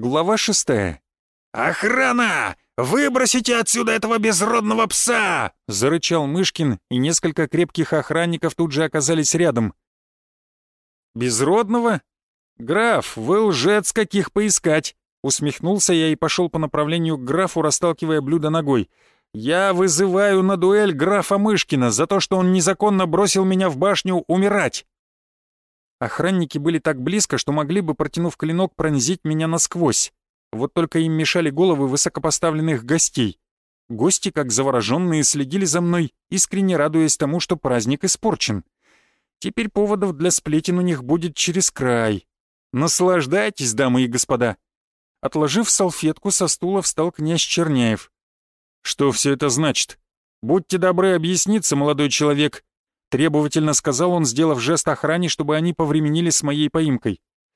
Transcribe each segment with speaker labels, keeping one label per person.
Speaker 1: Глава 6.
Speaker 2: «Охрана! Выбросите отсюда этого безродного пса!»
Speaker 1: — зарычал Мышкин, и несколько крепких охранников тут же оказались рядом. «Безродного? Граф, вы лжец, каких поискать!» Усмехнулся я и пошел по направлению к графу, расталкивая блюдо ногой. «Я вызываю на дуэль графа Мышкина за то, что он незаконно бросил меня в башню умирать!» Охранники были так близко, что могли бы, протянув клинок, пронзить меня насквозь. Вот только им мешали головы высокопоставленных гостей. Гости, как завороженные, следили за мной, искренне радуясь тому, что праздник испорчен. Теперь поводов для сплетен у них будет через край. Наслаждайтесь, дамы и господа. Отложив салфетку, со стула встал князь Черняев. «Что все это значит? Будьте добры объясниться, молодой человек», — требовательно сказал он, сделав жест охране, чтобы они повременили с моей поимкой.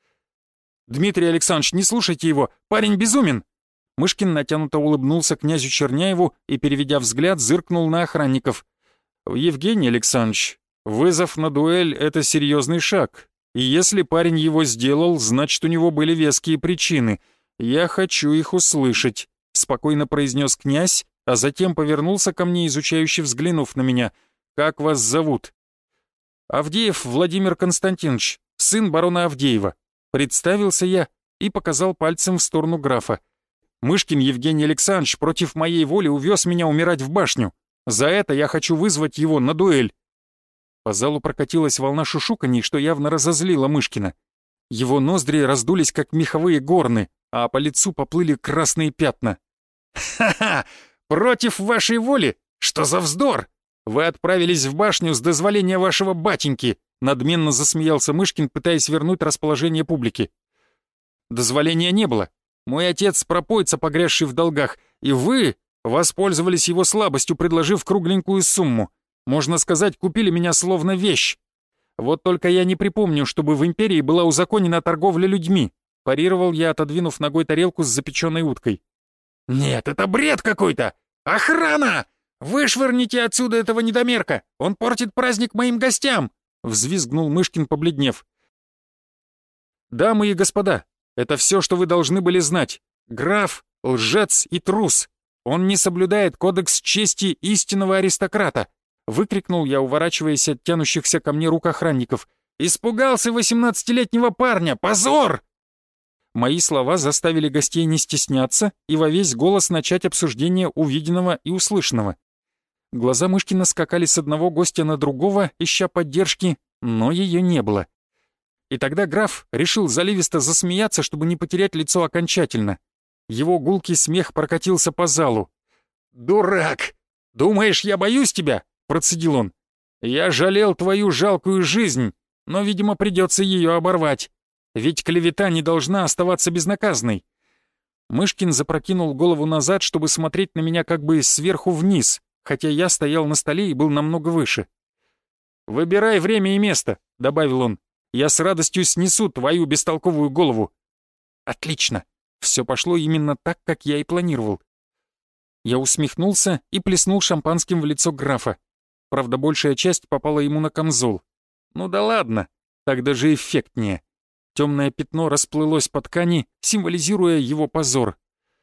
Speaker 1: «Дмитрий Александрович, не слушайте его, парень безумен!» Мышкин натянуто улыбнулся князю Черняеву и, переведя взгляд, зыркнул на охранников. «Евгений Александрович, вызов на дуэль — это серьезный шаг, и если парень его сделал, значит, у него были веские причины. Я хочу их услышать», — спокойно произнес князь, а затем повернулся ко мне, изучающе взглянув на меня. «Как вас зовут?» «Авдеев Владимир Константинович, сын барона Авдеева». Представился я и показал пальцем в сторону графа. «Мышкин Евгений Александрович против моей воли увез меня умирать в башню. За это я хочу вызвать его на дуэль». По залу прокатилась волна шушуканий, что явно разозлило Мышкина. Его ноздри раздулись, как меховые горны, а по лицу поплыли красные пятна.
Speaker 2: «Ха-ха! Против вашей воли? Что за вздор? Вы отправились в башню с дозволения вашего батеньки!» Надменно засмеялся Мышкин, пытаясь вернуть расположение публики. «Дозволения не было. Мой отец пропойца, погрязший в долгах, и вы воспользовались его слабостью, предложив кругленькую сумму. Можно сказать, купили меня словно вещь. Вот только я не припомню, чтобы в империи была узаконена торговля людьми», парировал я, отодвинув ногой тарелку с запеченной уткой. «Нет, это бред какой-то! Охрана! Вышвырните отсюда этого недомерка! Он портит праздник моим гостям!» Взвизгнул Мышкин, побледнев.
Speaker 1: «Дамы и господа, это все, что вы должны были знать. Граф — лжец и трус. Он не соблюдает кодекс чести истинного аристократа», — выкрикнул я, уворачиваясь от тянущихся ко мне рук охранников.
Speaker 2: «Испугался 18-летнего парня! Позор!»
Speaker 1: Мои слова заставили гостей не стесняться и во весь голос начать обсуждение увиденного и услышанного. Глаза Мышкина скакали с одного гостя на другого, ища поддержки, но ее не было. И тогда граф решил заливисто засмеяться, чтобы не потерять лицо окончательно. Его гулкий смех прокатился по залу.
Speaker 2: «Дурак! Думаешь, я боюсь тебя?» — процедил он. «Я жалел твою жалкую жизнь, но, видимо, придется ее оборвать. Ведь клевета не должна оставаться безнаказанной».
Speaker 1: Мышкин запрокинул голову назад, чтобы смотреть на меня как бы сверху вниз, хотя я стоял на столе и был намного выше. «Выбирай время и место», — добавил он. «Я с радостью снесу твою бестолковую голову». «Отлично. Все пошло именно так, как я и планировал». Я усмехнулся и плеснул шампанским в лицо графа. Правда, большая часть попала ему на камзол. Ну да ладно, так даже эффектнее. Темное пятно расплылось по ткани, символизируя его позор.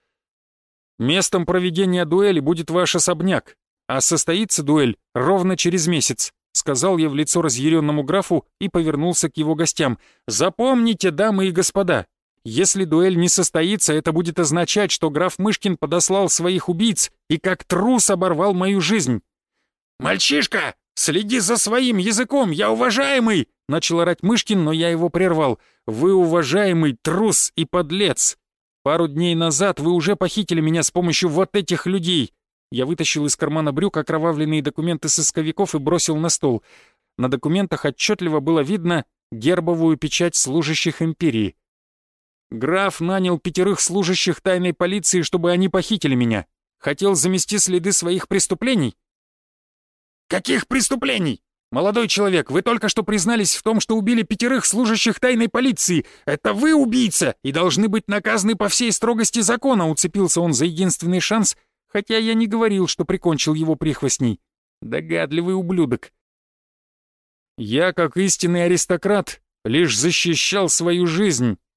Speaker 1: «Местом проведения дуэли будет ваш особняк, а состоится дуэль ровно через месяц», — сказал я в лицо разъяренному графу и повернулся к его гостям. «Запомните, дамы и господа, если дуэль не состоится, это будет означать, что граф Мышкин подослал своих убийц и как трус оборвал мою жизнь».
Speaker 2: «Мальчишка, следи за своим языком, я уважаемый!»
Speaker 1: — начал орать Мышкин, но я его прервал. «Вы уважаемый трус и подлец! Пару дней назад вы уже похитили меня с помощью вот этих людей!» Я вытащил из кармана брюк окровавленные документы сысковиков и бросил на стол. На документах отчетливо было видно гербовую печать служащих империи. Граф нанял 5 служащих тайной полиции, чтобы они похитили меня. Хотел замести следы своих преступлений.
Speaker 2: «Каких преступлений?
Speaker 1: Молодой человек, вы только что признались в том, что убили 5 служащих тайной полиции. Это вы убийца и должны быть наказаны по всей строгости закона», — уцепился он за единственный шанс, хотя я не говорил, что прикончил его прихвостней. Догадливый ублюдок. «Я, как истинный аристократ, лишь защищал свою жизнь»,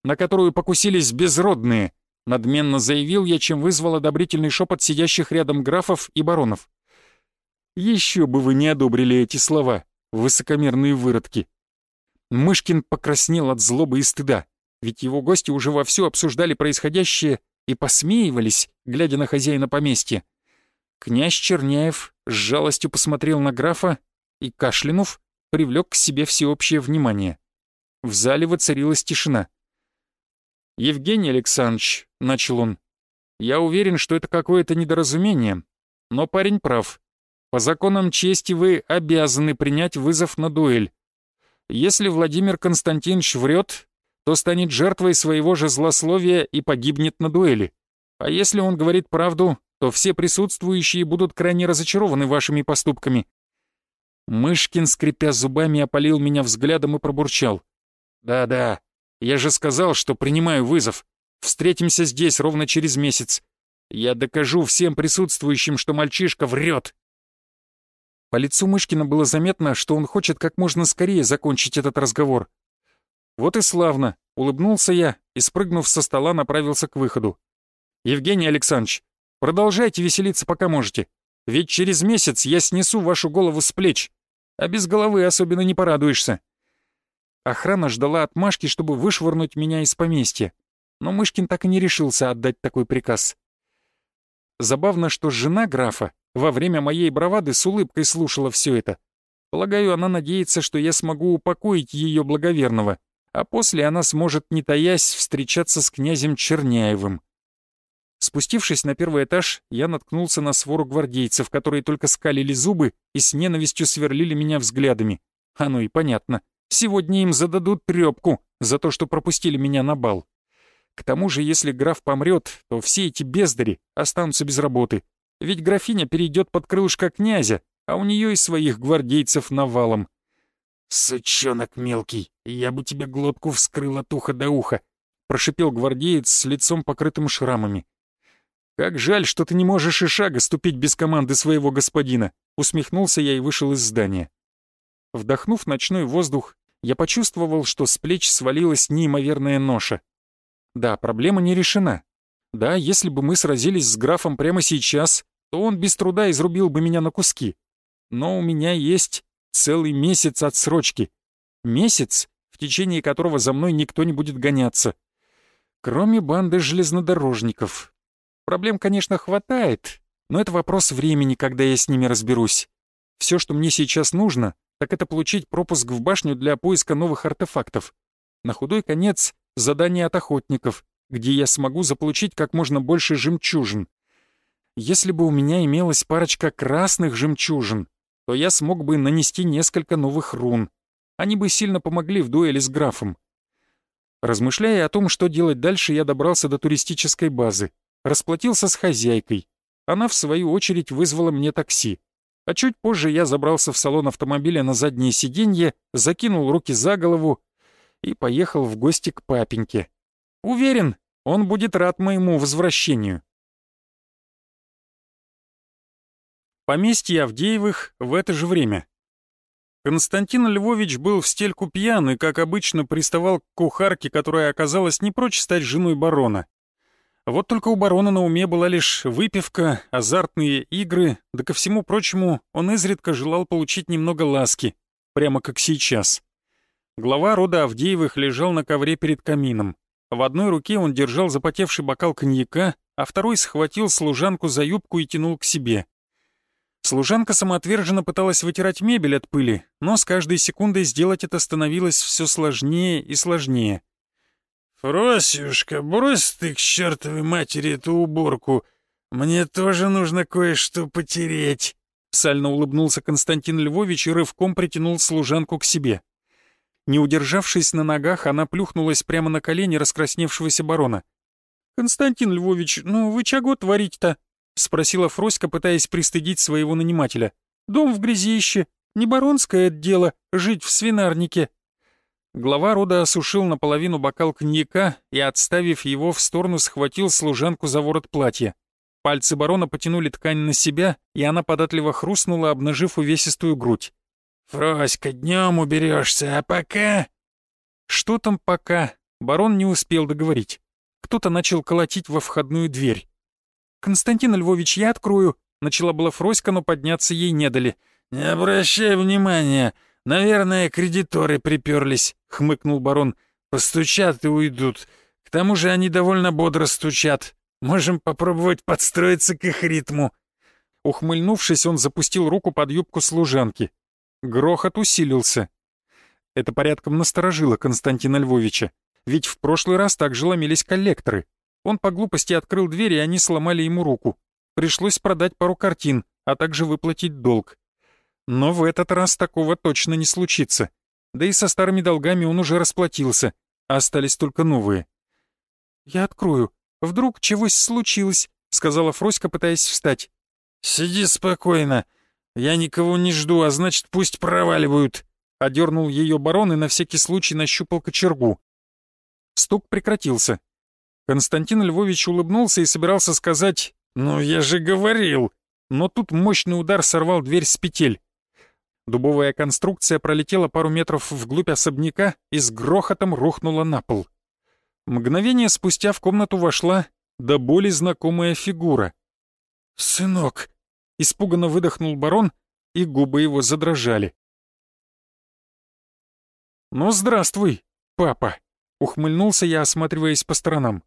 Speaker 1: на которую покусились безродные», — надменно заявил я, чем вызвал одобрительный шепот сидящих рядом графов и баронов. «Еще бы вы не одобрили эти слова, высокомерные выродки». Мышкин покраснел от злобы и стыда, ведь его гости уже вовсю обсуждали происходящее и посмеивались, глядя на хозяина поместья. Князь Черняев с жалостью посмотрел на графа и, кашлянув, привлек к себе всеобщее внимание. В зале воцарилась тишина. «Евгений Александрович», — начал он, — «я уверен, что это какое-то недоразумение, но парень прав. По законам чести вы обязаны принять вызов на дуэль. Если Владимир Константинович врет, то станет жертвой своего же злословия и погибнет на дуэли. А если он говорит правду, то все присутствующие будут крайне разочарованы вашими поступками». Мышкин, скрипя зубами, опалил меня взглядом и пробурчал: «Да-да, я же сказал, что принимаю вызов. Встретимся здесь ровно через месяц. Я докажу всем присутствующим, что мальчишка врет». По лицу Мышкина было заметно, что он хочет как можно скорее закончить этот разговор. «Вот и славно», — улыбнулся я и, спрыгнув со стола, направился к выходу. «Евгений Александрович, продолжайте веселиться, пока можете. Ведь через месяц я снесу вашу голову с плеч, а без головы особенно не порадуешься». Охрана ждала отмашки, чтобы вышвырнуть меня из поместья, но Мышкин так и не решился отдать такой приказ. Забавно, что жена графа во время моей бравады с улыбкой слушала все это. Полагаю, она надеется, что я смогу упокоить ее благоверного, а после она сможет, не таясь, встречаться с князем Черняевым. Спустившись на первый этаж, я наткнулся на свору гвардейцев, которые только скалили зубы и с ненавистью сверлили меня взглядами. Оно и понятно. Сегодня им зададут трёпку за то, что пропустили меня на бал. К тому же, если граф помрет, то все эти бездари останутся без работы. Ведь графиня перейдет под крылышко князя, а у нее и своих гвардейцев навалом. «Сучонок мелкий, я бы тебе глотку вскрыл от уха до уха», — прошипел гвардеец с лицом, покрытым шрамами. «Как жаль, что ты не можешь и шага ступить без команды своего господина», — усмехнулся я и вышел из здания. Вдохнув ночной воздух, я почувствовал, что с плеч свалилась неимоверная ноша. Да, проблема не решена. Да, если бы мы сразились с графом прямо сейчас, то он без труда изрубил бы меня на куски. Но у меня есть целый месяц отсрочки. Месяц, в течение которого за мной никто не будет гоняться. Кроме банды железнодорожников. Проблем, конечно, хватает, но это вопрос времени, когда я с ними разберусь. Все, что мне сейчас нужно, так это получить пропуск в башню для поиска новых артефактов. На худой конец задание от охотников, где я смогу заполучить как можно больше жемчужин. Если бы у меня имелась парочка красных жемчужин, то я смог бы нанести несколько новых рун. Они бы сильно помогли в дуэли с графом. Размышляя о том, что делать дальше, я добрался до туристической базы, расплатился с хозяйкой. Она, в свою очередь, вызвала мне такси. А чуть позже я забрался в салон автомобиля на заднее сиденье, закинул руки за голову и поехал в гости к папеньке. Уверен, он будет рад моему возвращению. Поместье Авдеевых в это же время. Константин Львович был в стельку пьян и, как обычно, приставал к кухарке, которая оказалась не прочь стать женой барона. Вот только у барона на уме была лишь выпивка, азартные игры, да ко всему прочему он изредка желал получить немного ласки, прямо как сейчас. Глава рода Авдеевых лежал на ковре перед камином. В одной руке он держал запотевший бокал коньяка, а второй схватил служанку за юбку и тянул к себе. Служанка самоотверженно пыталась вытирать мебель от пыли, но с каждой секундой сделать это становилось все сложнее и сложнее. «Фросюшка, брось ты к чертовой матери эту уборку. Мне тоже нужно кое-что потереть», — сально улыбнулся Константин Львович и рывком притянул служанку к себе. Не удержавшись на ногах, она плюхнулась прямо на колени раскрасневшегося барона. «Константин Львович, ну вы чего творить-то?» — спросила Фроська, пытаясь пристыдить своего нанимателя. «Дом в грязище, не баронское дело жить в свинарнике». Глава рода осушил наполовину бокал коньяка и, отставив его в сторону, схватил служанку за ворот платья. Пальцы барона потянули ткань на себя, и она податливо хрустнула, обнажив увесистую грудь. «Фроська, днем уберешься, а пока...» «Что там пока?» Барон не успел договорить. Кто-то начал колотить во входную дверь. «Константин Львович, я открою», — начала была Фроська, но подняться ей не дали.
Speaker 2: «Не обращай внимания, наверное, кредиторы приперлись», — хмыкнул барон. «Постучат и уйдут. К тому же они довольно бодро стучат. Можем попробовать подстроиться к их ритму».
Speaker 1: Ухмыльнувшись, он запустил руку под юбку служанки. Грохот усилился. Это порядком насторожило Константина Львовича, ведь в прошлый раз также ломились коллекторы. Он по глупости открыл дверь, и они сломали ему руку. Пришлось продать пару картин, а также выплатить долг. Но в этот раз такого точно не случится. Да и со старыми долгами он уже расплатился, а остались только новые. «Я открою. Вдруг чегось случилось», — сказала Фроська, пытаясь встать.
Speaker 2: «Сиди спокойно. Я никого не жду, а значит, пусть проваливают», — одернул ее барон и на всякий случай нащупал кочергу.
Speaker 1: Стук прекратился. Константин Львович улыбнулся и собирался сказать «Ну, я же говорил!», но тут мощный удар сорвал дверь с петель. Дубовая конструкция пролетела пару метров вглубь особняка и с грохотом рухнула на пол. Мгновение спустя в комнату вошла до боли знакомая фигура.
Speaker 2: «Сынок!»
Speaker 1: — испуганно выдохнул барон, и губы его задрожали. «Ну, здравствуй, папа!» — ухмыльнулся я, осматриваясь по сторонам.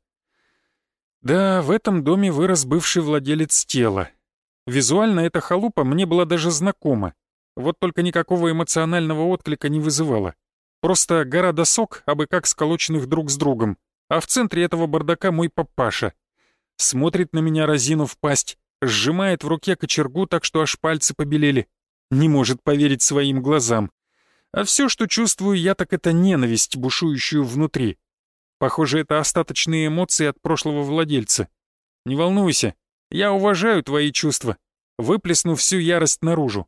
Speaker 1: Да, в этом доме вырос бывший владелец тела. Визуально эта халупа мне была даже знакома, вот только никакого эмоционального отклика не вызывала. Просто гора досок, абы как сколоченных друг с другом, а в центре этого бардака мой папаша. Смотрит на меня, разинув пасть, сжимает в руке кочергу так, что аж пальцы побелели. Не может поверить своим глазам. А все, что чувствую я, так это ненависть, бушующую внутри. Похоже, это остаточные эмоции от прошлого владельца. Не волнуйся, я уважаю твои чувства. Выплесну всю ярость наружу.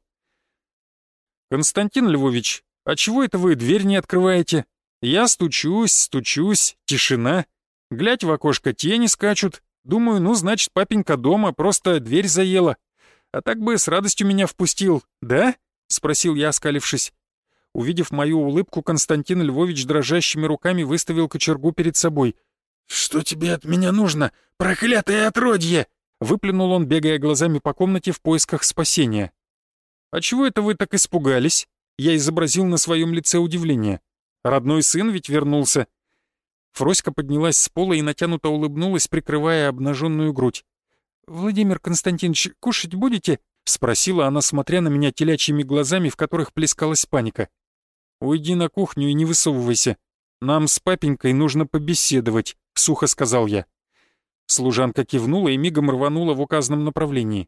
Speaker 1: «Константин Львович, а чего это вы дверь не открываете? Я стучусь, тишина. Глядь в окошко, тени скачут. Думаю, ну, значит, папенька дома, просто дверь заела. А так бы с радостью меня впустил, да?» — спросил я, оскалившись. Увидев мою улыбку, Константин Львович дрожащими руками выставил кочергу перед собой.
Speaker 2: «Что тебе от меня нужно, проклятое отродье?» —
Speaker 1: выплюнул он, бегая глазами по комнате в поисках спасения. «А чего это вы так испугались?» Я изобразил на своем лице удивление. «Родной сын ведь вернулся». Фроська поднялась с пола и натянуто улыбнулась, прикрывая обнаженную грудь. «Владимир Константинович, кушать будете?» — спросила она, смотря на меня телячьими глазами, в которых плескалась паника. «Уйди на кухню и не высовывайся. Нам с папенькой нужно побеседовать», — сухо сказал я. Служанка кивнула и мигом рванула в указанном направлении.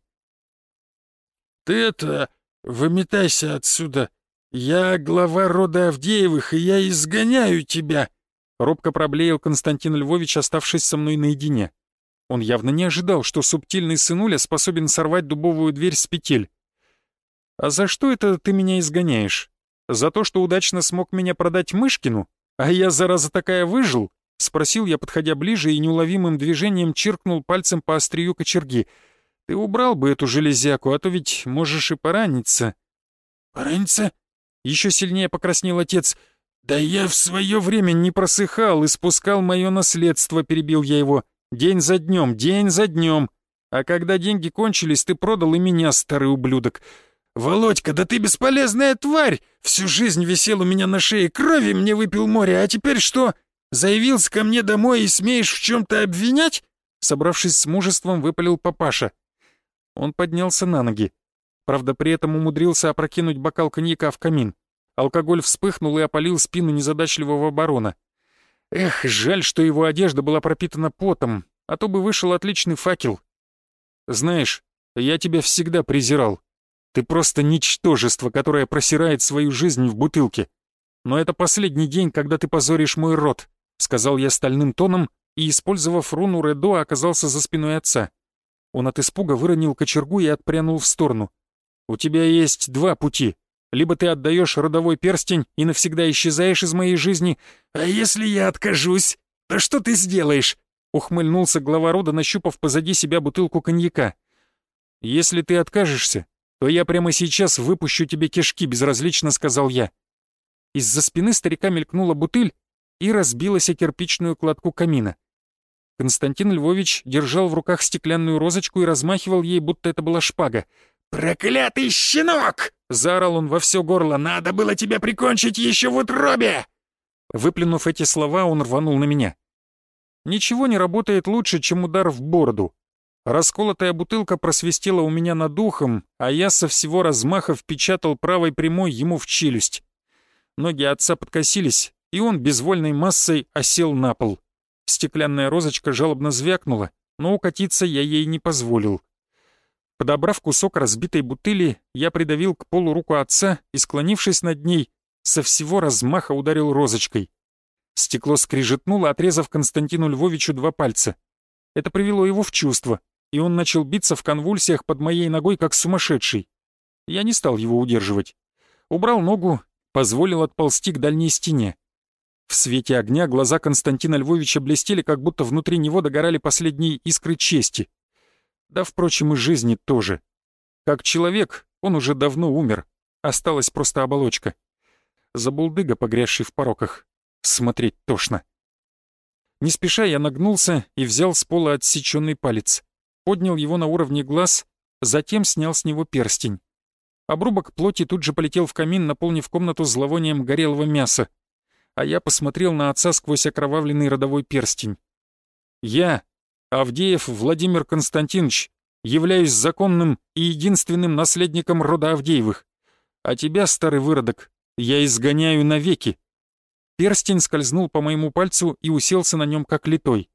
Speaker 2: «Ты это... выметайся отсюда. Я глава рода Авдеевых, и я изгоняю тебя!»
Speaker 1: Робко проблеял Константин Львович, оставшись со мной наедине. Он явно не ожидал, что субтильный сынуля способен сорвать дубовую дверь с петель. «А за что это ты меня изгоняешь? За то, что удачно смог меня продать Мышкину? А я, зараза такая, выжил?» — спросил я, подходя ближе, и неуловимым движением чиркнул пальцем по острию кочерги. «Ты убрал бы эту железяку, а то ведь можешь и пораниться».
Speaker 2: «Пораниться?»
Speaker 1: — еще сильнее покраснел отец.
Speaker 2: «Да я в свое время не
Speaker 1: просыхал и спускал мое наследство», — перебил я его. «День за днем. А когда деньги кончились, ты продал и меня, старый ублюдок».
Speaker 2: «Володька, да ты бесполезная тварь! Всю жизнь висел у меня на шее, крови мне выпил море, а теперь что? Заявился ко мне домой и смеешь в чем-то обвинять?»
Speaker 1: Собравшись с мужеством, выпалил папаша. Он поднялся на ноги. Правда, при этом умудрился опрокинуть бокал коньяка в камин. Алкоголь вспыхнул и опалил спину незадачливого барона. Эх, жаль, что его одежда была пропитана потом, а то бы вышел отличный факел. «Знаешь, я тебя всегда презирал. Ты просто ничтожество, которое просирает свою жизнь в бутылке. Но это последний день, когда ты позоришь мой род», — сказал я стальным тоном и, использовав руну Редо, оказался за спиной отца. Он от испуга выронил кочергу и отпрянул в сторону. «У тебя есть два пути. Либо ты отдаешь родовой перстень и навсегда исчезаешь из моей жизни,
Speaker 2: а если я откажусь, то что ты сделаешь?»
Speaker 1: — ухмыльнулся глава рода, нащупав позади себя бутылку коньяка. «Если ты откажешься, то я прямо сейчас выпущу тебе кишки», — безразлично сказал я. Из-за спины старика мелькнула бутыль, и разбилась о кирпичную кладку камина. Константин Львович держал в руках стеклянную розочку и размахивал ей, будто это была шпага.
Speaker 2: «Проклятый щенок!» — заорал он во все горло. «Надо было тебя прикончить еще в утробе!»
Speaker 1: Выплюнув эти слова, он рванул на меня. Ничего не работает лучше, чем удар в бороду. Расколотая бутылка просвистела у меня над ухом, а я со всего размаха впечатал правой прямой ему в челюсть. Ноги отца подкосились, и он безвольной массой осел на пол. Стеклянная розочка жалобно звякнула, но укатиться я ей не позволил. Подобрав кусок разбитой бутыли, я придавил к полу руку отца и, склонившись над ней, со всего размаха ударил розочкой. Стекло скрижетнуло, отрезав Константину Львовичу 2 пальца. Это привело его в чувство, и он начал биться в конвульсиях под моей ногой, как сумасшедший. Я не стал его удерживать. Убрал ногу, позволил отползти к дальней стене. В свете огня глаза Константина Львовича блестели, как будто внутри него догорали последние искры чести. Да, впрочем, и жизни тоже. Как человек он уже давно умер, осталась просто оболочка. Забулдыга, погрязший в пороках. Смотреть тошно. Не спеша я нагнулся и взял с пола отсеченный палец. Поднял его на уровне глаз, затем снял с него перстень. Обрубок плоти тут же полетел в камин, наполнив комнату зловонием горелого мяса. А я посмотрел на отца сквозь окровавленный родовой перстень. Я, Авдеев Владимир Константинович, являюсь законным и единственным наследником рода Авдеевых. А тебя, старый выродок, я изгоняю навеки. Перстень скользнул по моему пальцу и уселся на нем как литой.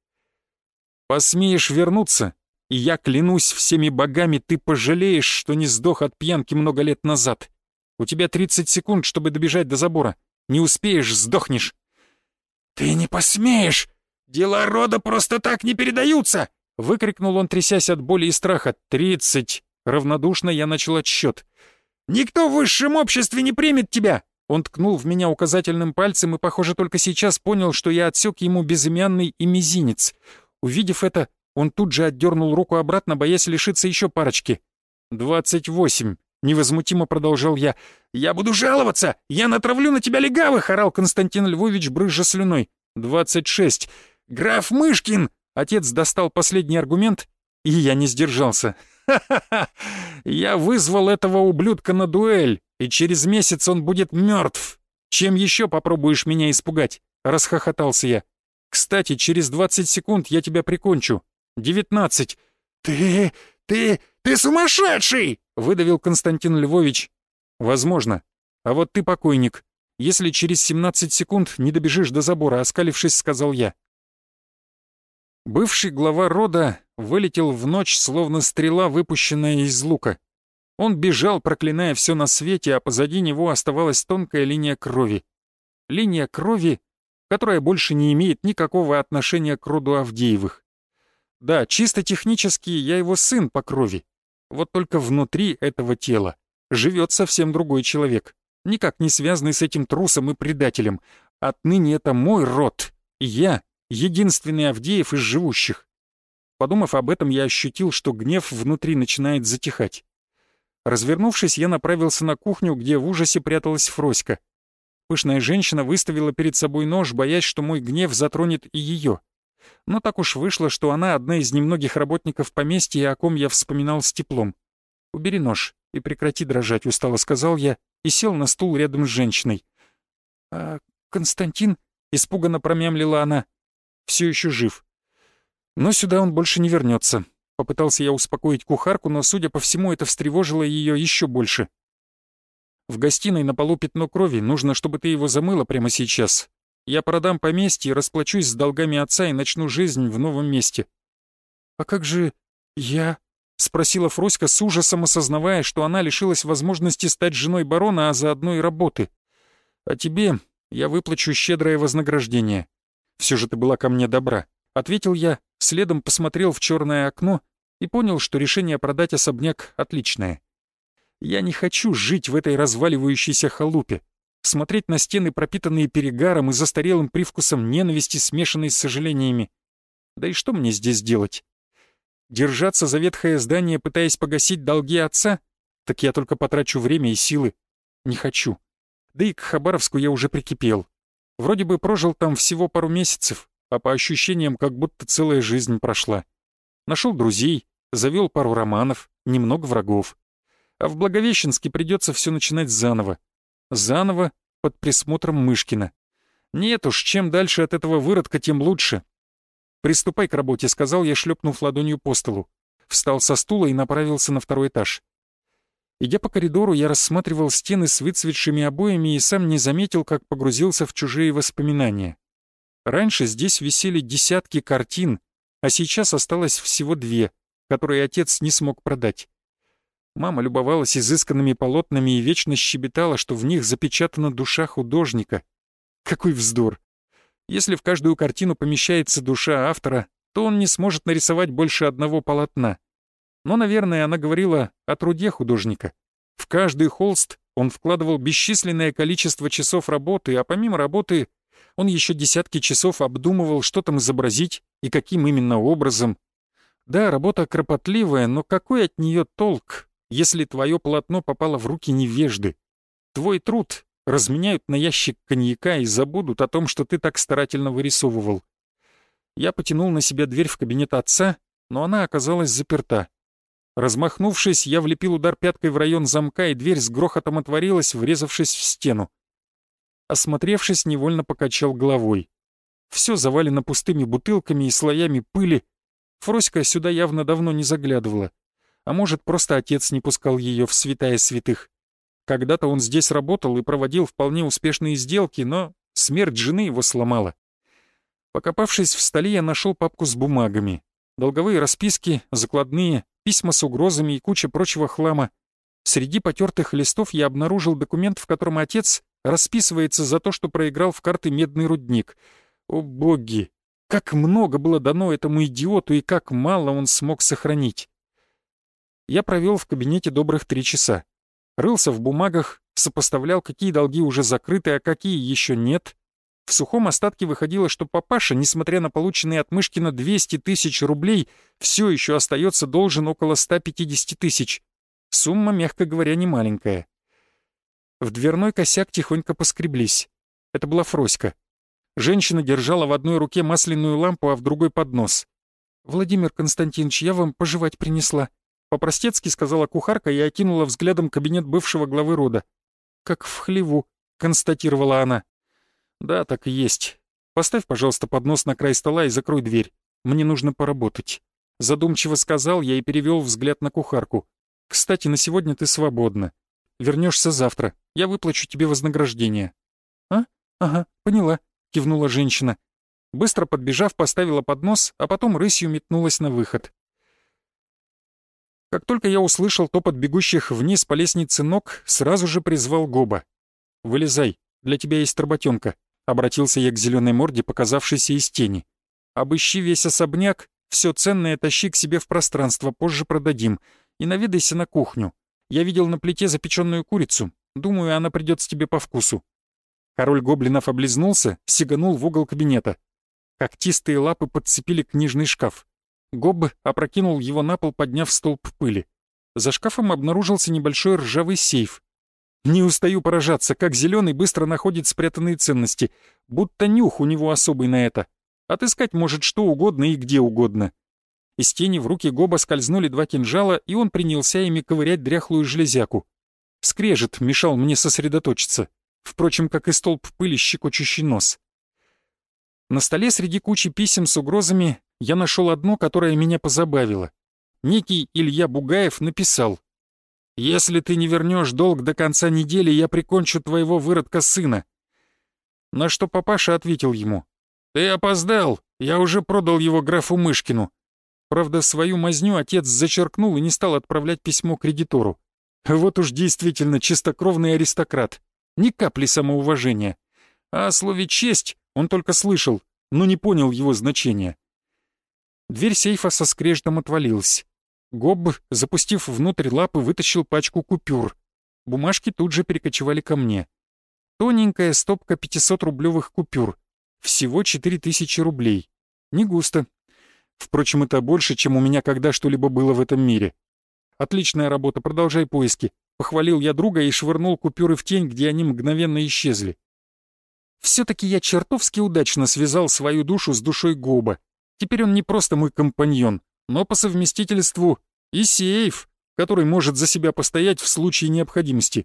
Speaker 1: Посмеешь вернуться, и я клянусь всеми богами, ты пожалеешь, что не сдох от пьянки много лет назад. У тебя 30 секунд, чтобы добежать до забора. Не успеешь — сдохнешь.
Speaker 2: «Ты не посмеешь! Дела рода просто так не передаются!»
Speaker 1: — выкрикнул он, трясясь от боли и страха. 30. Равнодушно я начал отсчет.
Speaker 2: «Никто в высшем обществе не примет тебя!»
Speaker 1: Он ткнул в меня указательным пальцем и, похоже, только сейчас понял, что я отсек ему безымянный и мизинец. Увидев это, он тут же отдернул руку обратно, боясь лишиться еще парочки. 28. Невозмутимо продолжал я.
Speaker 2: «Я буду жаловаться! Я натравлю на тебя легавых!» — орал
Speaker 1: Константин Львович, брызжа слюной. 26.
Speaker 2: «Граф Мышкин!»
Speaker 1: Отец достал последний аргумент, и я не сдержался. «Ха-ха-ха! Я вызвал этого ублюдка на дуэль, и через месяц он будет мертв. Чем еще попробуешь меня испугать?» — расхохотался я. «Кстати, через 20 секунд я тебя прикончу. 19.
Speaker 2: Ты сумасшедший!»
Speaker 1: — выдавил Константин Львович. «Возможно. А вот ты покойник. Если через 17 секунд не добежишь до забора», — оскалившись, сказал я. Бывший глава рода вылетел в ночь, словно стрела, выпущенная из лука. Он бежал, проклиная все на свете, а позади него оставалась тонкая линия крови. Линия крови, которая больше не имеет никакого отношения к роду Авдеевых. Да, чисто технически я его сын по крови. Вот только внутри этого тела живет совсем другой человек, никак не связанный с этим трусом и предателем. Отныне это мой род, и я единственный Авдеев из живущих. Подумав об этом, я ощутил, что гнев внутри начинает затихать. Развернувшись, я направился на кухню, где в ужасе пряталась Фроська. Пышная женщина выставила перед собой нож, боясь, что мой гнев затронет и ее. Но так уж вышло, что она одна из немногих работников поместья, о ком я вспоминал с теплом. «Убери нож и прекрати дрожать», — устало сказал я и сел на стул рядом с женщиной. «А Константин?» — испуганно промямлила она. «Все еще жив. Но сюда он больше не вернется». Попытался я успокоить кухарку, но, судя по всему, это встревожило ее еще больше. «В гостиной на полу пятно крови, нужно, чтобы ты его замыла прямо сейчас. Я продам поместье, расплачусь с долгами отца и начну жизнь в новом месте». «А как же я?» — спросила Фроська с ужасом, осознавая, что она лишилась возможности стать женой барона, а заодно и работы. «А тебе я выплачу щедрое вознаграждение. Все же ты была ко мне добра», — ответил я, следом посмотрел в черное окно и понял, что решение продать особняк отличное. Я не хочу жить в этой разваливающейся халупе, смотреть на стены, пропитанные перегаром и застарелым привкусом ненависти, смешанной с сожалениями. Да и что мне здесь делать? Держаться за ветхое здание, пытаясь погасить долги отца? Так я только потрачу время и силы. Не хочу. Да и к Хабаровску я уже прикипел. Вроде бы прожил там всего пару месяцев, а по ощущениям, как будто целая жизнь прошла. Нашел друзей, завел пару романов, немного врагов. А в Благовещенске придется все начинать заново. Заново под присмотром Мышкина. Нет уж, чем дальше от этого выродка, тем лучше. «Приступай к работе», — сказал я, шлепнув ладонью по столу. Встал со стула и направился на второй этаж. Идя по коридору, я рассматривал стены с выцветшими обоями и сам не заметил, как погрузился в чужие воспоминания. Раньше здесь висели десятки картин, а сейчас осталось всего 2, которые отец не смог продать. Мама любовалась изысканными полотнами и вечно щебетала, что в них запечатана душа художника. Какой вздор! Если в каждую картину помещается душа автора, то он не сможет нарисовать больше одного полотна. Но, наверное, она говорила о труде художника. В каждый холст он вкладывал бесчисленное количество часов работы, а помимо работы он еще десятки часов обдумывал, что там изобразить и каким именно образом. Да, работа кропотливая, но какой от нее толк, если твое полотно попало в руки невежды? Твой труд разменяют на ящик коньяка и забудут о том, что ты так старательно вырисовывал. Я потянул на себя дверь в кабинет отца, но она оказалась заперта. Размахнувшись, я влепил удар пяткой в район замка, и дверь с грохотом отворилась, врезавшись в стену. Осмотревшись, невольно покачал головой. Все завалено пустыми бутылками и слоями пыли. Фроська сюда явно давно не заглядывала. А может, просто отец не пускал ее в святая святых. Когда-то он здесь работал и проводил вполне успешные сделки, но смерть жены его сломала. Покопавшись в столе, я нашел папку с бумагами. Долговые расписки, закладные, письма с угрозами и куча прочего хлама. Среди потертых листов я обнаружил документ, в котором отец расписывается за то, что проиграл в карты медный рудник. О боги! Как много было дано этому идиоту и как мало он смог сохранить. Я провел в кабинете добрых 3 часа. Рылся в бумагах, сопоставлял, какие долги уже закрыты, а какие еще нет. В сухом остатке выходило, что папаша, несмотря на полученные от Мышкина 200 тысяч рублей, все еще остается должен около 150 тысяч. Сумма, мягко говоря, не маленькая. В дверной косяк тихонько поскреблись. Это была Фроська. Женщина держала в одной руке масляную лампу, а в другой поднос. «Владимир Константинович, я вам пожевать принесла». По-простецки сказала кухарка и окинула взглядом кабинет бывшего главы рода. «Как в хлеву», — констатировала она. «Да, так и есть. Поставь, пожалуйста, поднос на край стола и закрой дверь. Мне нужно поработать». Задумчиво сказал я и перевел взгляд на кухарку. «Кстати, на сегодня ты свободна. Вернешься завтра. Я выплачу тебе вознаграждение». «А? Ага, поняла», — кивнула женщина. Быстро подбежав, поставила поднос, а потом рысью метнулась на выход. Как только я услышал топот бегущих вниз по лестнице ног, сразу же призвал Гоба. «Вылезай, для тебя есть работенка», — обратился я к зеленой морде, показавшейся из тени. «Обыщи весь особняк, все ценное тащи к себе в пространство, позже продадим, и наведайся на кухню. Я видел на плите запеченную курицу, думаю, она придется тебе по вкусу». Король гоблинов облизнулся, сиганул в угол кабинета. Когтистые лапы подцепили книжный шкаф. Гоб опрокинул его на пол, подняв столб пыли. За шкафом обнаружился небольшой ржавый сейф. Не устаю поражаться, как зеленый быстро находит спрятанные ценности, будто нюх у него особый на это. Отыскать может что угодно и где угодно. Из тени в руки Гоба скользнули 2 кинжала, и он принялся ими ковырять дряхлую железяку. Скрежет мешал мне сосредоточиться, впрочем, как и столб пыли, щекочущий нос. На столе среди кучи писем с угрозами я нашел одно, которое меня позабавило. Некий Илья Бугаев написал: «Если ты не вернешь долг до конца недели, я прикончу твоего выродка сына». На что папаша ответил ему: «Ты опоздал, я уже продал его графу Мышкину». Правда, свою мазню отец зачеркнул и не стал отправлять письмо кредитору. Вот уж действительно чистокровный аристократ. Ни капли самоуважения. А о слове «честь» он только слышал, но не понял его значения. Дверь сейфа со скрежетом отвалилась. Гоб, запустив внутрь лапы, вытащил пачку купюр. Бумажки тут же перекочевали ко мне. Тоненькая стопка 500-рублевых купюр. Всего 4000 рублей. Не густо. Впрочем, это больше, чем у меня когда что-либо было в этом мире. «Отличная работа, продолжай поиски», — похвалил я друга и швырнул купюры в тень, где они мгновенно исчезли. Все-таки я чертовски удачно связал свою душу с душой Гоба. Теперь он не просто мой компаньон, но по совместительству и сейф, который может за себя постоять в случае необходимости.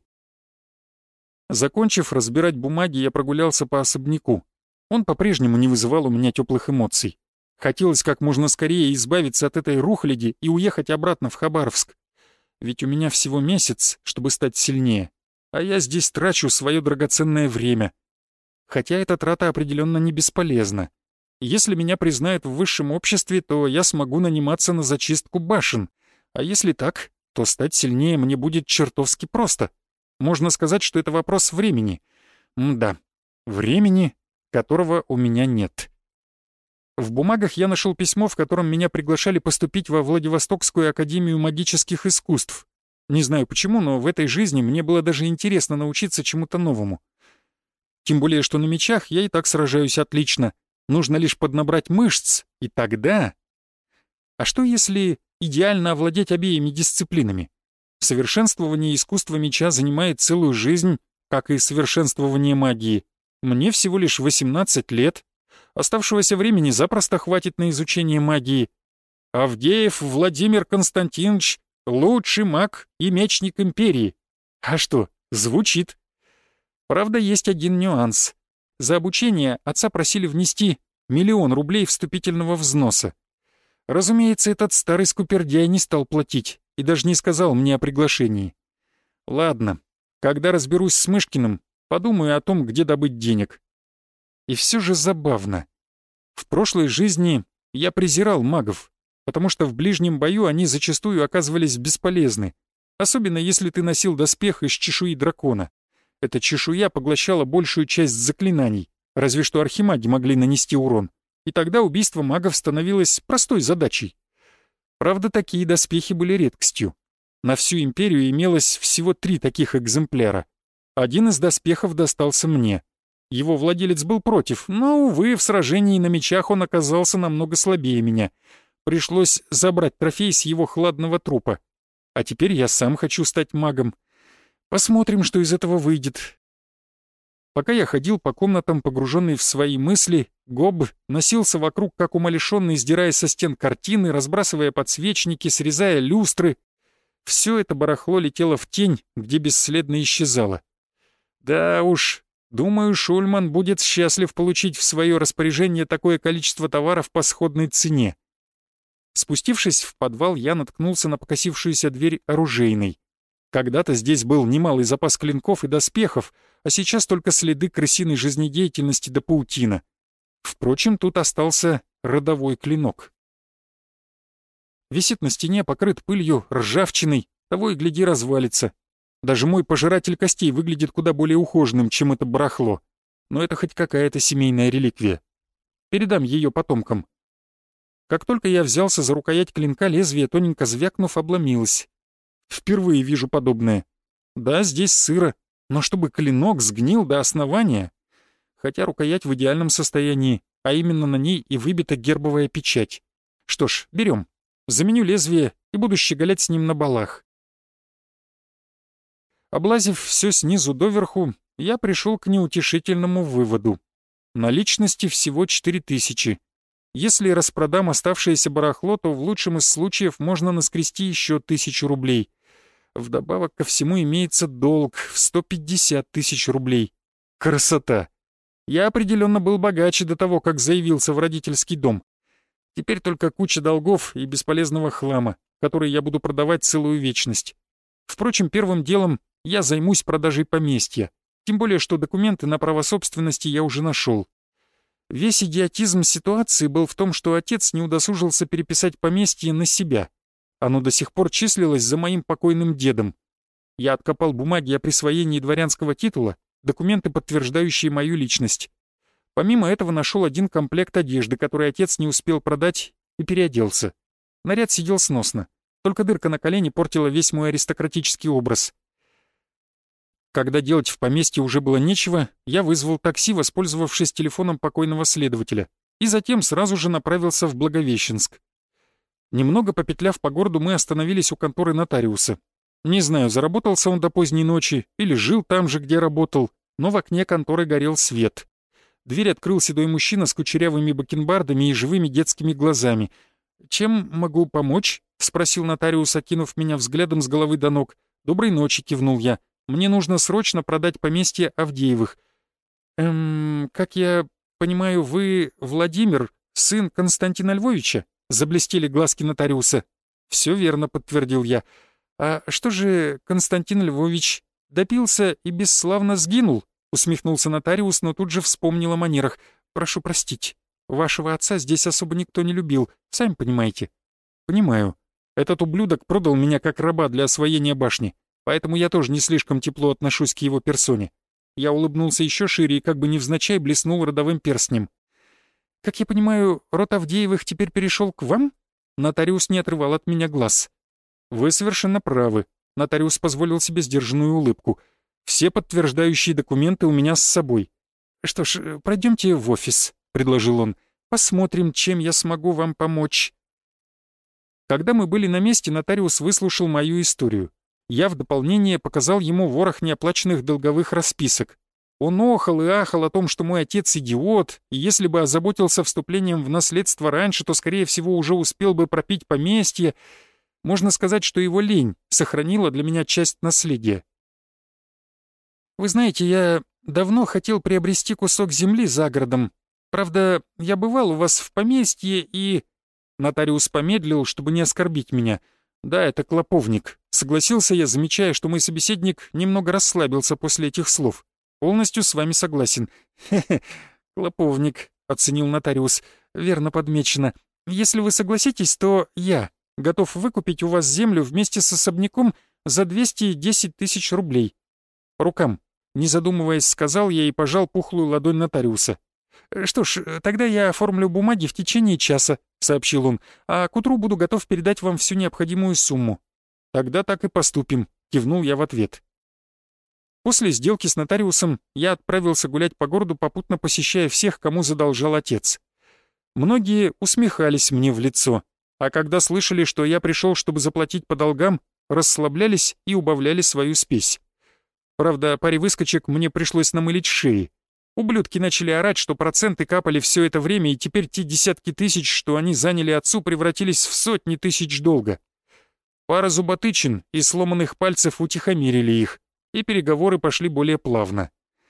Speaker 1: Закончив разбирать бумаги, я прогулялся по особняку. Он по-прежнему не вызывал у меня теплых эмоций. Хотелось как можно скорее избавиться от этой рухляди и уехать обратно в Хабаровск. Ведь у меня всего месяц, чтобы стать сильнее, а я здесь трачу свое драгоценное время. Хотя эта трата определенно не бесполезна. Если меня признают в высшем обществе, то я смогу наниматься на зачистку башен. А если так, то стать сильнее мне будет чертовски просто. Можно сказать, что это вопрос времени. Да, времени, которого у меня нет. В бумагах я нашел письмо, в котором меня приглашали поступить во Владивостокскую академию магических искусств. Не знаю почему, но в этой жизни мне было даже интересно научиться чему-то новому. Тем более, что на мечах я и так сражаюсь отлично. Нужно лишь поднабрать мышц, и тогда... А что если идеально овладеть обеими дисциплинами? Совершенствование искусства меча занимает целую жизнь, как и совершенствование магии. Мне всего лишь 18 лет. Оставшегося времени запросто хватит на изучение магии. Авдеев Владимир Константинович — лучший маг и мечник империи. А что, звучит. Правда, есть один нюанс. За обучение отца просили внести 1 000 000 рублей вступительного взноса. Разумеется, этот старый скупердяй не стал платить и даже не сказал мне о приглашении. Ладно, когда разберусь с Мышкиным, подумаю о том, где добыть денег. И все же забавно. В прошлой жизни я презирал магов, потому что в ближнем бою они зачастую оказывались бесполезны, особенно если ты носил доспех из чешуи дракона. Эта чешуя поглощала большую часть заклинаний, разве что архимаги могли нанести урон, и тогда убийство магов становилось простой задачей. Правда, такие доспехи были редкостью. На всю империю имелось всего 3 таких экземпляра. Один из доспехов достался мне. Его владелец был против, но, увы, в сражении на мечах он оказался намного слабее меня. Пришлось забрать трофей с его хладного трупа. А теперь я сам хочу стать магом. Посмотрим, что из этого выйдет. Пока я ходил по комнатам, погруженный в свои мысли, Гоб носился вокруг, как умалишенный, сдирая со стен картины, разбрасывая подсвечники, срезая люстры. Все это барахло летело в тень, где бесследно исчезало. Да уж, думаю, Шульман будет счастлив получить в свое распоряжение такое количество товаров по сходной цене. Спустившись в подвал, я наткнулся на покосившуюся дверь оружейной. Когда-то здесь был немалый запас клинков и доспехов, а сейчас только следы крысиной жизнедеятельности до паутина. Впрочем, тут остался родовой клинок. Висит на стене, покрыт пылью, ржавчиной, того и гляди развалится. Даже мой пожиратель костей выглядит куда более ухоженным, чем это барахло. Но это хоть какая-то семейная реликвия. Передам ее потомкам. Как только я взялся за рукоять клинка, лезвие, тоненько звякнув, обломилось. Впервые вижу подобное. Да, здесь сыро, но чтобы клинок сгнил до основания. Хотя рукоять в идеальном состоянии, а именно на ней и выбита гербовая печать. Что ж, берем. Заменю лезвие и буду щеголять с ним на балах. Облазив все снизу доверху, я пришел к неутешительному выводу. Наличности всего 4000. Если распродам оставшееся барахло, то в лучшем из случаев можно наскрести еще 1000 рублей. Вдобавок ко всему имеется долг в 150 000 рублей. Красота! Я определенно был богаче до того, как заявился в родительский дом. Теперь только куча долгов и бесполезного хлама, который я буду продавать целую вечность. Впрочем, первым делом я займусь продажей поместья, тем более что документы на право собственности я уже нашел. Весь идиотизм ситуации был в том, что отец не удосужился переписать поместье на себя. Оно до сих пор числилось за моим покойным дедом. Я откопал бумаги о присвоении дворянского титула, документы, подтверждающие мою личность. Помимо этого нашел один комплект одежды, который отец не успел продать, и переоделся. Наряд сидел сносно, только дырка на колене портила весь мой аристократический образ. Когда делать в поместье уже было нечего, я вызвал такси, воспользовавшись телефоном покойного следователя, и затем сразу же направился в Благовещенск. Немного попетляв по городу, мы остановились у конторы нотариуса. Не знаю, заработался он до поздней ночи или жил там же, где работал, но в окне конторы горел свет. Дверь открыл седой мужчина с кучерявыми бакенбардами и живыми детскими глазами. «Чем могу помочь?» — спросил нотариус, окинув меня взглядом с головы до ног. «Доброй ночи», — кивнул я. «Мне нужно срочно продать поместье Авдеевых». Как я понимаю, вы Владимир, сын Константина Львовича?» — заблестели глазки нотариуса. «Все верно», — подтвердил я. «А что же Константин Львович допился и бесславно сгинул?» — усмехнулся нотариус, но тут же вспомнил о манерах. «Прошу простить, вашего отца здесь особо никто не любил, сами понимаете». «Понимаю. Этот ублюдок продал меня как раба для освоения башни, поэтому я тоже не слишком тепло отношусь к его персоне». Я улыбнулся еще шире и как бы невзначай блеснул родовым перстнем. «Как я понимаю, род Авдеевых теперь перешел к вам?» Нотариус не отрывал от меня глаз. «Вы совершенно правы», — нотариус позволил себе сдержанную улыбку. «Все подтверждающие документы у меня с собой». «Что ж, пройдемте в офис», — предложил он. «Посмотрим, чем я смогу вам помочь». Когда мы были на месте, нотариус выслушал мою историю. Я в дополнение показал ему ворох неоплаченных долговых расписок. Он охал и ахал о том, что мой отец идиот, и если бы озаботился вступлением в наследство раньше, то, скорее всего, уже успел бы пропить поместье. Можно сказать, что его лень сохранила для меня часть наследия. «Вы знаете, я давно хотел приобрести кусок земли за городом. Правда, я бывал у вас в поместье и...» Нотариус помедлил, чтобы не оскорбить меня. «Да, это клоповник», — согласился я, замечая, что мой собеседник немного расслабился после этих слов. «Полностью с вами согласен». «Хе-хе, клоповник», — оценил нотариус. «Верно подмечено. Если вы согласитесь, то я готов выкупить у вас землю вместе с особняком за 210 тысяч рублей. По рукам», — не задумываясь, сказал я и пожал пухлую ладонь нотариуса. «Что ж, тогда я оформлю бумаги в течение часа», — сообщил он, «а к утру буду готов передать вам всю необходимую сумму». «Тогда так и поступим», — кивнул я в ответ. После сделки с нотариусом я отправился гулять по городу, попутно посещая всех, кому задолжал отец. Многие усмехались мне в лицо, а когда слышали, что я пришел, чтобы заплатить по долгам, расслаблялись и убавляли свою спесь. Правда, паре выскочек мне пришлось намылить шеи. Ублюдки начали орать, что проценты капали все это время, и теперь те десятки тысяч, что они заняли отцу, превратились в сотни тысяч долга. Пара зуботычин и сломанных пальцев утихомирили их, и переговоры пошли более плавно.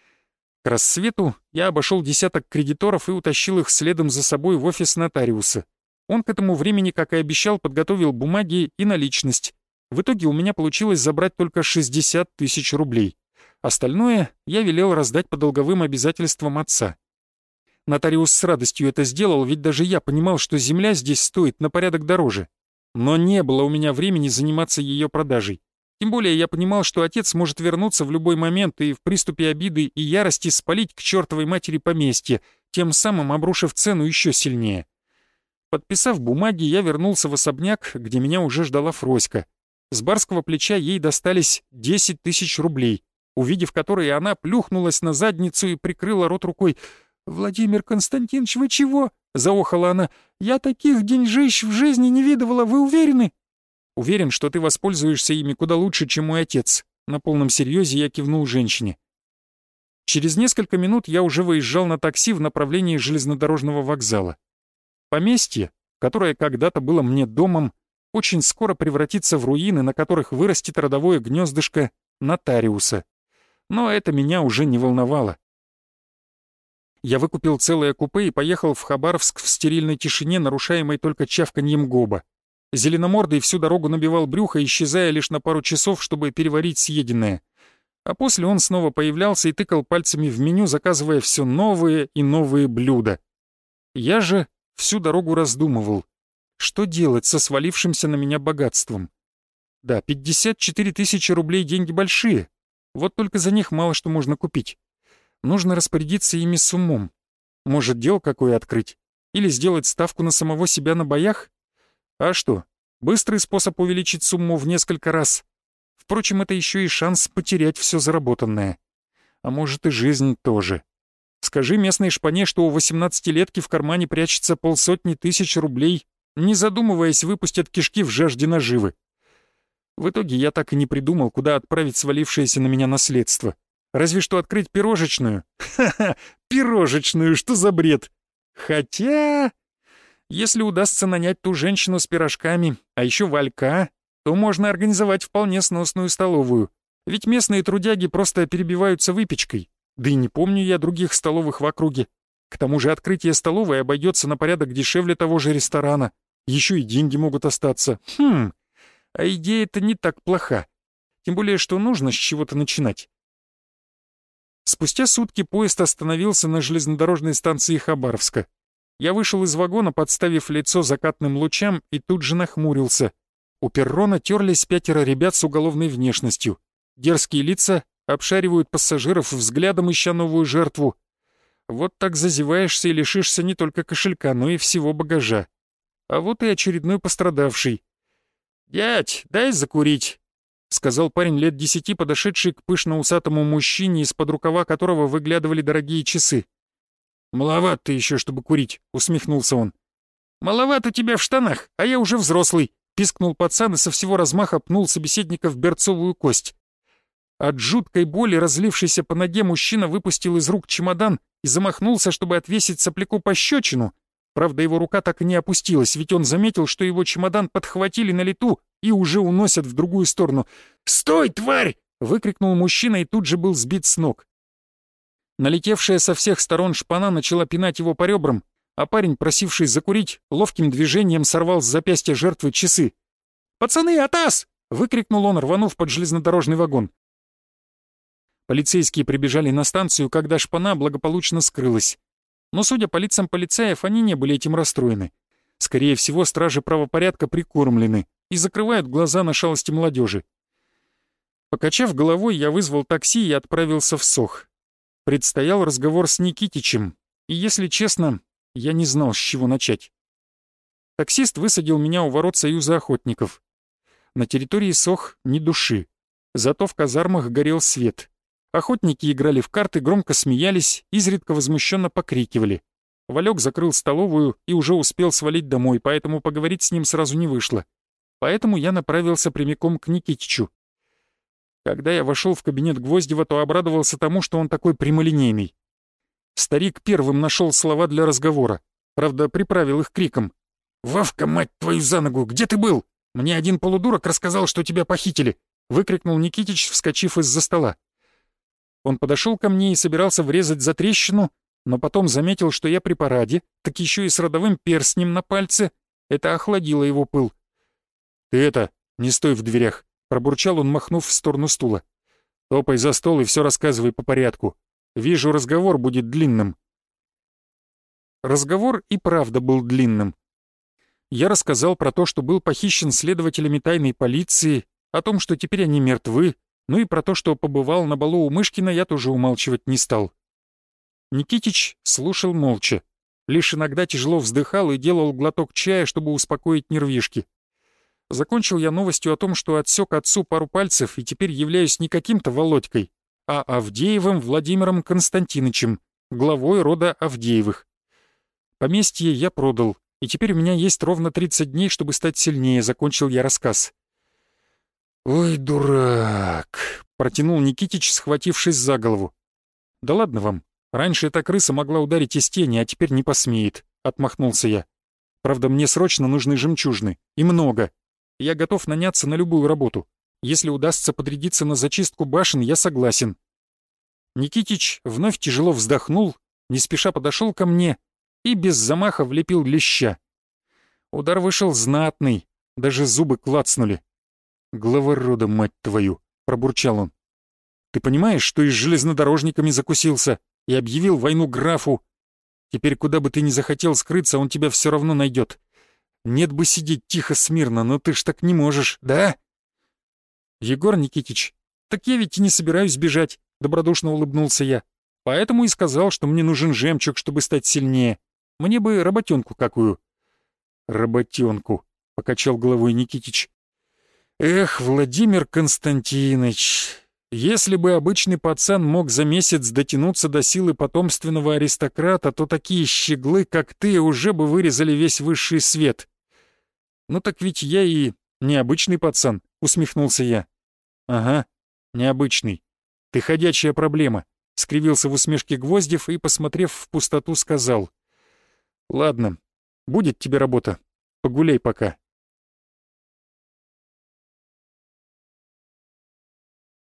Speaker 1: К рассвету я обошел десяток кредиторов и утащил их следом за собой в офис нотариуса. Он к этому времени, как и обещал, подготовил бумаги и наличность. В итоге у меня получилось забрать только 60 тысяч рублей. Остальное я велел раздать по долговым обязательствам отца. Нотариус с радостью это сделал, ведь даже я понимал, что земля здесь стоит на порядок дороже. Но не было у меня времени заниматься ее продажей. Тем более я понимал, что отец может вернуться в любой момент и в приступе обиды и ярости спалить к чертовой матери поместье, тем самым обрушив цену еще сильнее. Подписав бумаги, я вернулся в особняк, где меня уже ждала Фроська. С барского плеча ей достались 10 тысяч рублей, увидев которые, она плюхнулась на задницу и прикрыла рот рукой. «Владимир Константинович, вы чего?» — заохала она. «Я таких деньжищ в жизни не видывала, вы уверены?» «Уверен, что ты воспользуешься ими куда лучше, чем мой отец». На полном серьезе я кивнул женщине. Через несколько минут я уже выезжал на такси в направлении железнодорожного вокзала. Поместье, которое когда-то было мне домом, очень скоро превратится в руины, на которых вырастет родовое гнездышко нотариуса. Но это меня уже не волновало. Я выкупил целое купе и поехал в Хабаровск в стерильной тишине, нарушаемой только чавканьем Гоба. Зеленомордый всю дорогу набивал брюхо, исчезая лишь на пару часов, чтобы переварить съеденное. А после он снова появлялся и тыкал пальцами в меню, заказывая все новые и новые блюда. Я же всю дорогу раздумывал, что делать со свалившимся на меня богатством. Да, 54 тысячи рублей деньги большие, вот только за них мало что можно купить. Нужно распорядиться ими с умом. Может, дело какое открыть? Или сделать ставку на самого себя на боях? А что, быстрый способ увеличить сумму в несколько раз. Впрочем, это еще и шанс потерять все заработанное. А может, и жизнь тоже. Скажи местной шпане, что у 18-летки в кармане прячется 500 тысяч рублей, не задумываясь, выпустят кишки в жажде наживы. В итоге я так и не придумал, куда отправить свалившееся на меня наследство. Разве что открыть пирожечную. Ха-ха, пирожечную, что за бред? Хотя... Если удастся нанять ту женщину с пирожками, а еще Валька, то можно организовать вполне сносную столовую. Ведь местные трудяги просто перебиваются выпечкой. Да и не помню я других столовых в округе. К тому же открытие столовой обойдется на порядок дешевле того же ресторана. Еще и деньги могут остаться. А идея-то не так плоха. Тем более, что нужно с чего-то начинать. Спустя сутки поезд остановился на железнодорожной станции Хабаровска. Я вышел из вагона, подставив лицо закатным лучам, и тут же нахмурился. У перрона терлись 5 ребят с уголовной внешностью. Дерзкие лица обшаривают пассажиров взглядом, ища новую жертву. Вот так зазеваешься и лишишься не только кошелька, но и всего багажа. А вот и очередной пострадавший. «Дядь, дай закурить», — сказал парень лет 10, подошедший к пышно-усатому мужчине, из-под рукава которого выглядывали дорогие часы. «Маловат ты еще, чтобы курить», — усмехнулся он. «Маловат у тебя в штанах, а я уже взрослый», — пискнул пацан и со всего размаха пнул собеседника в берцовую кость. От жуткой боли, разлившейся по ноге, мужчина выпустил из рук чемодан и замахнулся, чтобы отвесить сопляку пощечину. Правда, его рука так и не опустилась, ведь он заметил, что его чемодан подхватили на лету и уже уносят в другую сторону. «Стой, тварь!» — выкрикнул мужчина и тут же был сбит с ног. Налетевшая со всех сторон шпана начала пинать его по ребрам, а парень, просивший закурить, ловким движением сорвал с запястья жертвы часы. «Пацаны, атас!» — выкрикнул он, рванув под железнодорожный вагон. Полицейские прибежали на станцию, когда шпана благополучно скрылась. Но, судя по лицам полицаев, они не были этим расстроены. Скорее всего, стражи правопорядка прикормлены и закрывают глаза на шалости молодежи. Покачав головой, я вызвал такси и отправился в Сох. Предстоял разговор с Никитичем, и, если честно, я не знал, с чего начать. Таксист высадил меня у ворот Союза охотников. На территории Сох ни души, зато в казармах горел свет. Охотники играли в карты, громко смеялись, изредка возмущенно покрикивали. Валек закрыл столовую и уже успел свалить домой, поэтому поговорить с ним сразу не вышло. Поэтому я направился прямиком к Никитичу. Когда я вошел в кабинет Гвоздева, то обрадовался тому, что он такой прямолинейный. Старик первым нашел слова для разговора, правда, приправил их криком. «Вовка, мать твою за ногу, где ты был? Мне один полудурок рассказал, что тебя похитили!» — выкрикнул Никитич, вскочив из-за стола. Он подошел ко мне и собирался врезать за трещину, но потом заметил, что я при параде, так еще и с родовым перстнем на пальце. Это охладило его пыл. «Ты это, не стой в дверях», — пробурчал он, махнув в сторону стула. «Топай за стол и все рассказывай по порядку. Вижу, разговор будет длинным». Разговор и правда был длинным. Я рассказал про то, что был похищен следователями тайной полиции, о том, что теперь они мертвы, ну и про то, что побывал на балу у Мышкина, я тоже умалчивать не стал. Никитич слушал молча, лишь иногда тяжело вздыхал и делал глоток чая, чтобы успокоить нервишки. Закончил я новостью о том, что отсек отцу пару пальцев и теперь являюсь не каким-то Володькой, а Авдеевым Владимиром Константиновичем, главой рода Авдеевых. Поместье я продал, и теперь у меня есть ровно 30 дней, чтобы стать сильнее, закончил я рассказ. «Ой, дурак!» — протянул Никитич, схватившись за голову. «Да ладно вам, раньше эта крыса могла ударить из тени, а теперь не посмеет», — отмахнулся я. «Правда, мне срочно нужны жемчужины, и много. Я готов наняться на любую работу. Если удастся подрядиться на зачистку башен, я согласен». Никитич вновь тяжело вздохнул, не спеша подошел ко мне и без замаха влепил леща. Удар вышел знатный, даже зубы клацнули. «Глава рода, мать твою!» — пробурчал он. «Ты понимаешь, что и с железнодорожниками закусился и объявил войну графу? Теперь куда бы ты ни захотел скрыться, он тебя все равно найдет. Нет бы сидеть тихо смирно, но ты ж так не можешь, да?» «Егор Никитич, так я ведь и не собираюсь бежать», — добродушно улыбнулся я. «Поэтому и сказал, что мне нужен жемчуг, чтобы стать сильнее. Мне бы работенку какую». «Работенку», — покачал головой Никитич. «Эх, Владимир Константинович, если бы обычный пацан мог за месяц дотянуться до силы потомственного аристократа, то такие щеглы, как ты, уже бы вырезали весь высший свет». «Ну так ведь я и необычный пацан», — усмехнулся я. «Ага, необычный. Ты ходячая проблема», — скривился в усмешке Гвоздев и, посмотрев в пустоту, сказал. «Ладно, будет тебе работа. Погуляй пока.